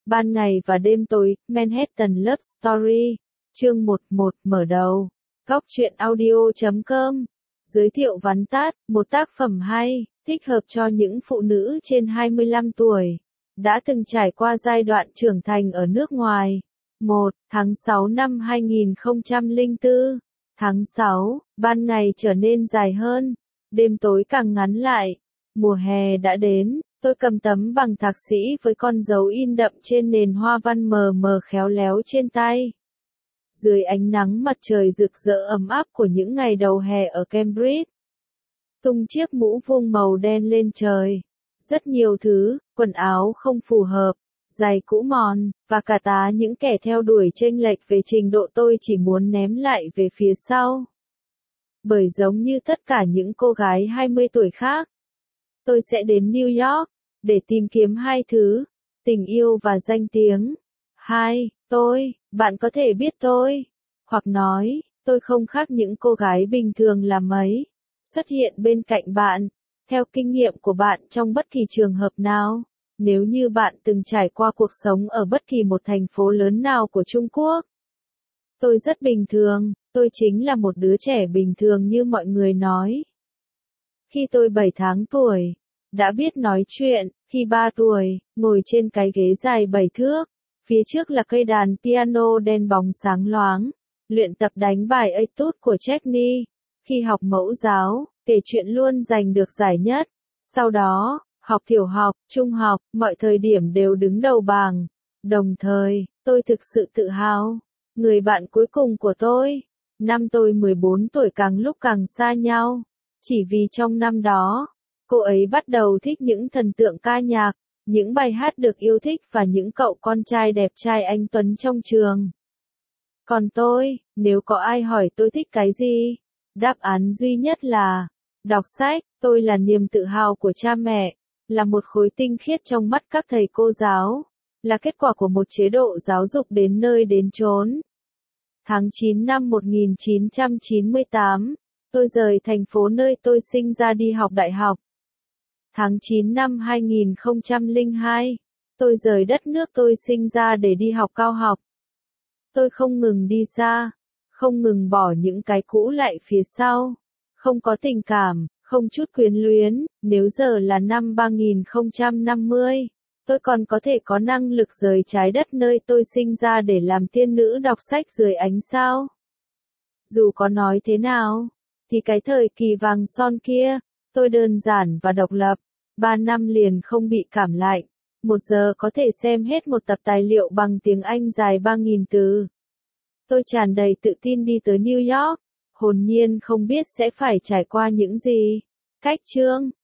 Ban ngày và đêm tối, Manhattan Love Story, chương 11 mở đầu. Góc truyện audio.com giới thiệu vắn tắt, một tác phẩm hay, thích hợp cho những phụ nữ trên 25 tuổi, đã từng trải qua giai đoạn trưởng thành ở nước ngoài. 1. Tháng 6 năm 2004. Tháng 6, ban ngày trở nên dài hơn, đêm tối càng ngắn lại. Mùa hè đã đến, tôi cầm tấm bằng thạc sĩ với con dấu in đậm trên nền hoa văn mờ mờ khéo léo trên tay. Dưới ánh nắng mặt trời rực rỡ ấm áp của những ngày đầu hè ở Cambridge, tung chiếc mũ vuông màu đen lên trời. Rất nhiều thứ, quần áo không phù hợp, giày cũ mòn, và cả tá những kẻ theo đuổi chênh lệch về trình độ tôi chỉ muốn ném lại về phía sau. Bởi giống như tất cả những cô gái 20 tuổi khác, tôi sẽ đến New York để tìm kiếm hai thứ, tình yêu và danh tiếng. 2. Bạn có thể biết tôi, hoặc nói, tôi không khác những cô gái bình thường là mấy, xuất hiện bên cạnh bạn, theo kinh nghiệm của bạn trong bất kỳ trường hợp nào. Nếu như bạn từng trải qua cuộc sống ở bất kỳ một thành phố lớn nào của Trung Quốc, tôi rất bình thường, tôi chính là một đứa trẻ bình thường như mọi người nói. Khi tôi 7 tháng tuổi, đã biết nói chuyện, khi 3 tuổi, ngồi trên cái ghế dài 7 thước, phía trước là cây đàn piano đen bóng sáng loáng, luyện tập đánh bài Etude của Czechny. Khi học mẫu giáo, kể chuyện luôn giành được giải nhất. Sau đó, học tiểu học, trung học, mọi thời điểm đều đứng đầu bảng. Đồng thời, tôi thực sự tự hào. Người bạn cuối cùng của tôi, năm tôi 14 tuổi càng lúc càng xa nhau. Chỉ vì trong năm đó, cô ấy bắt đầu thích những thần tượng ca nhạc, những bài hát được yêu thích và những cậu con trai đẹp trai anh tuấn trong trường. Còn tôi, nếu có ai hỏi tôi thích cái gì, đáp án duy nhất là đọc sách. Tôi là niềm tự hào của cha mẹ, là một khối tinh khiết trong mắt các thầy cô giáo, là kết quả của một chế độ giáo dục đến nơi đến chốn. Tháng 9 năm 1998, tôi rời thành phố nơi tôi sinh ra đi học đại học. Tháng 9 năm 2002, tôi rời đất nước tôi sinh ra để đi học cao học. Tôi không ngừng đi xa, không ngừng bỏ những cái cũ lại phía sau, không có tình cảm, không chút quyến luyến. Nếu giờ là năm 3050, tôi còn có thể có năng lực rời trái đất nơi tôi sinh ra để làm tiên nữ đọc sách dưới ánh sao. Dù có nói thế nào, thì cái thời kỳ vàng son kia, tôi đơn giản và độc lập. 3 năm liền không bị cảm lạnh. 1 giờ có thể xem hết một tập tài liệu bằng tiếng Anh dài 3.000 từ. Tôi tràn đầy tự tin đi tới New York, hồn nhiên không biết sẽ phải trải qua những gì. Cách chương,